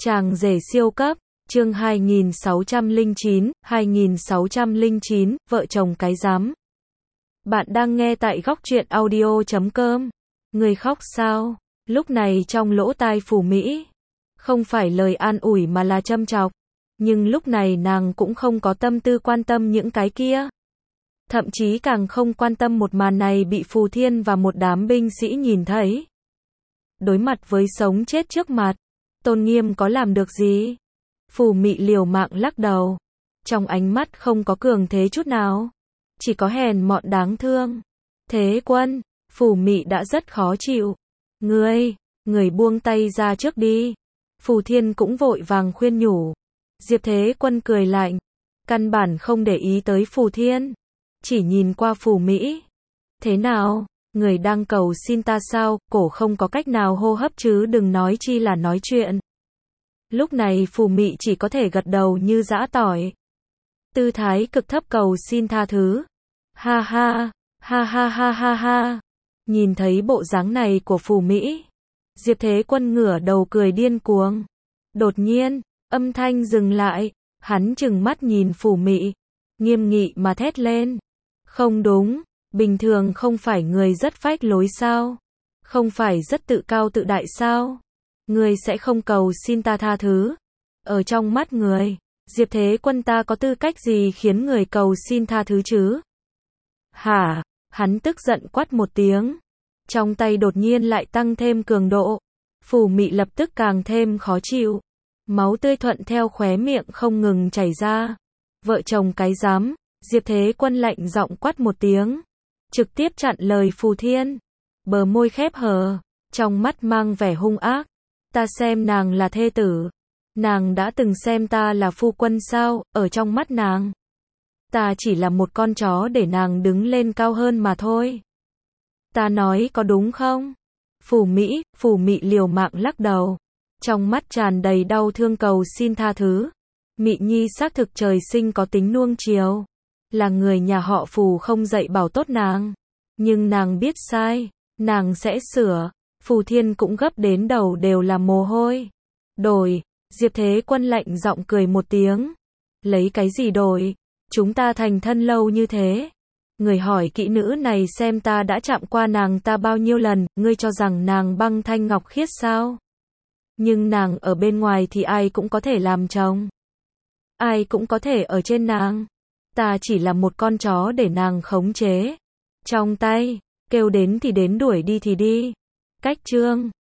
Chàng rể siêu cấp, chương 2609, vợ chồng cái rắm. Bạn đang nghe tại góc truyện audio.com. Người khóc sao? Lúc này trong lỗ tai Phù Mỹ, không phải lời an ủi mà là châm chọc. Nhưng lúc này nàng cũng không có tâm tư quan tâm những cái kia. Thậm chí càng không quan tâm một màn này bị Phù Thiên và một đám binh sĩ nhìn thấy. Đối mặt với sống chết trước mặt, tôn nghiêm có làm được gì? Phù Mị liều mạng lắc đầu. Trong ánh mắt không có cường thế chút nào. Chỉ có hèn mọn đáng thương. Thế Quân, Phù Mị đã rất khó chịu. Người buông tay ra trước đi. Phù Thiên cũng vội vàng khuyên nhủ. Diệp Thế Quân cười lạnh. Căn bản không để ý tới Phù Thiên. Chỉ nhìn qua Phù Mỹ. Thế nào? Người đang cầu xin ta sao? Cổ không có cách nào hô hấp chứ đừng nói chi là nói chuyện. Lúc này Phù Mị chỉ có thể gật đầu như giã tỏi. Tư thái cực thấp cầu xin tha thứ. Ha ha, ha ha ha ha ha. Nhìn thấy bộ dáng này của Phù Mỹ, Diệp Thế Quân ngửa đầu cười điên cuồng. Đột nhiên, âm thanh dừng lại, hắn trừng mắt nhìn Phù Mị, nghiêm nghị mà thét lên. Không đúng, bình thường không phải người rất phách lối sao? Không phải rất tự cao tự đại sao? Người sẽ không cầu xin ta tha thứ. Ở trong mắt người, Diệp Thế Quân ta có tư cách gì khiến người cầu xin tha thứ chứ? Hả? Hắn tức giận quát một tiếng. Trong tay đột nhiên lại tăng thêm cường độ. Phù Mị lập tức càng thêm khó chịu. Máu tươi thuận theo khóe miệng không ngừng chảy ra. Vợ chồng cái rắm, Diệp Thế Quân lạnh giọng quát một tiếng. Trực tiếp chặn lời Phù Thiên. Bờ môi khép hờ, trong mắt mang vẻ hung ác. Ta xem nàng là thê tử. Nàng đã từng xem ta là phu quân sao? Ở trong mắt nàng, ta chỉ là một con chó để nàng đứng lên cao hơn mà thôi. Ta nói có đúng không? Phù Mị liều mạng lắc đầu. Trong mắt tràn đầy đau thương cầu xin tha thứ. Mị Nhi xác thực trời sinh có tính nuông chiều. Là người nhà họ Phù không dạy bảo tốt nàng. Nhưng nàng biết sai, nàng sẽ sửa. Phù Thiên cũng gấp đến đầu đều là mồ hôi. Đổi, Diệp Thế Quân lạnh giọng cười một tiếng. Lấy cái gì đổi? Chúng ta thành thân lâu như thế. Người hỏi kỹ nữ này xem ta đã chạm qua nàng ta bao nhiêu lần, ngươi cho rằng nàng băng thanh ngọc khiết sao? Nhưng nàng ở bên ngoài thì ai cũng có thể làm chồng. Ai cũng có thể ở trên nàng. Ta chỉ là một con chó để nàng khống chế. Trong tay, kêu đến thì đến đuổi đi thì đi. Cách chương